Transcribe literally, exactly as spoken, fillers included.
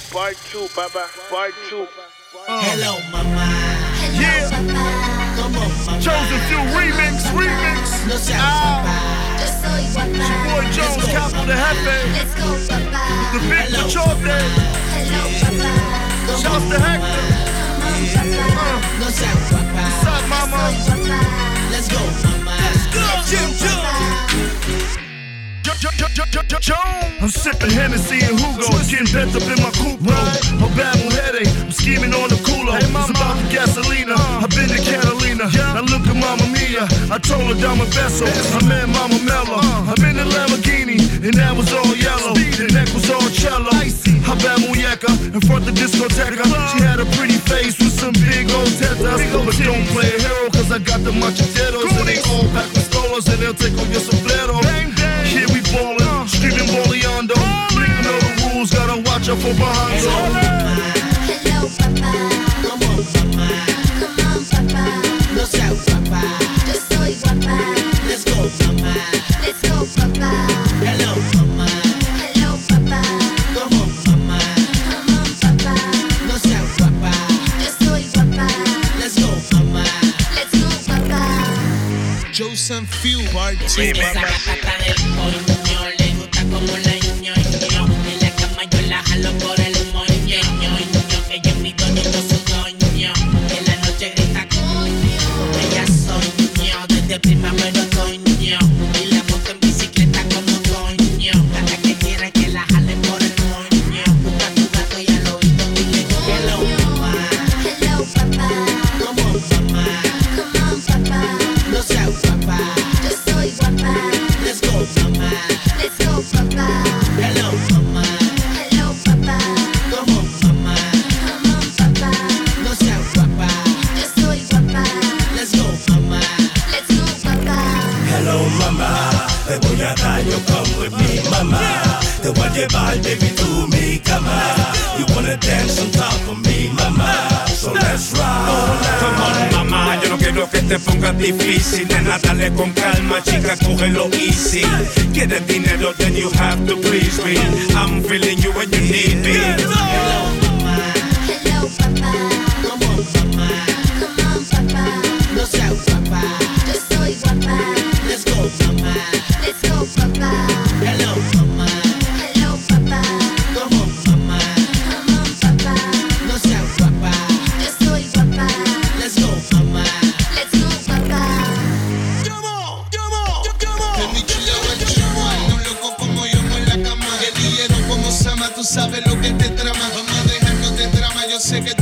Part two, Papa. Part two. Uh. Hello, mama. Hello, yeah. Papa. Come on, mama. Chosen Few remix, remix. No seas papá. Yo soy papá. Your boy Jones, Capo de Jefe. Let's go, papá. The big Machote. Hello, papá. Shouts to Hector. Uh. No seas papá. What's up, mama? Let's go, mama. Let's go, Jim Jones. I'm sipping Hennessy and Hugo, getting bent up in my coupe, right? A bad headache, I'm scheming on the cooler. Hey, it's about the gasolina, uh, I've been to Catalina. Yeah. Now look at Mama Mia, I told her down my vessel. I met Mama Mello, uh, I'm in the Lamborghini, and that was all yellow. The neck was all cello. I bad muñeca, in front of the discoteca. She had a pretty face with some big old tetas. But don't play a hero, cause I got the macheteros. And they all pack pistolas, and they'll take off your sombrero. Here we ballin', uh, screaming Boleando. Nigga know the rules, gotta watch out for behind. Hello, mama. Hello, papa. Come on, mama. Come on, papa. No seas papá. Yo soy papá. Let's go, mama. Let's go, papa. Hello, mama. Hello, papa. Come on, mama. Come on, papa. No seas papá. Yo soy papá. Let's go, mama. Let's go, papa. Chosen Few, part two. Esa gata del coño, le gusta como la ño, ño. En la cama yo la jalo por el moño, ño, ño. Que yo mi doño, yo su doño. En la noche grita coño. Ella soñó desde primavera otoño. Y la monto en bicicleta como coño. Hasta que quiere que la jale por el moño. Busca tu gato y al oído dile hello, mamá. Hello, papá. Come on, mamá. Come on, papá. No seas papá. Yo soy papá. Let's go, mamá. Let's go, papá. Hello, mamá. Hello, papá. Come on, mamá. Come on, papá. No seas papá. Yo soy papá. Let's go, mamá. Let's go, papá. Hello, mamá. Te voy a dar, you come with me, mamá. Te voy a llevar, baby, to mi cama. You wanna dance on top of me, mamá. So let's ride. Come on, mamá, yo no quiero que te pongas difícil. Nena, dale con calma, chica, cógelo easy. Quieres dinero, then you have to please me. I'm feeling you when you need me. Hello, mamá. Hello, papá. Come on, mamá. Come on, papá. No seas papá. Yo soy papá. Let's go, mamá. Let's go, papá. Hello, mamá. Hello, papá. Come on, mamá. Come on, papá. No seas papá. Yo soy papá. Let's go, mamá. Let's go, papá. Que mi chula guachua, no loco como yo en la cama. Guerrillero como Sama, tú sabes lo que te trama. Vamos a dejarnos de drama, yo sé que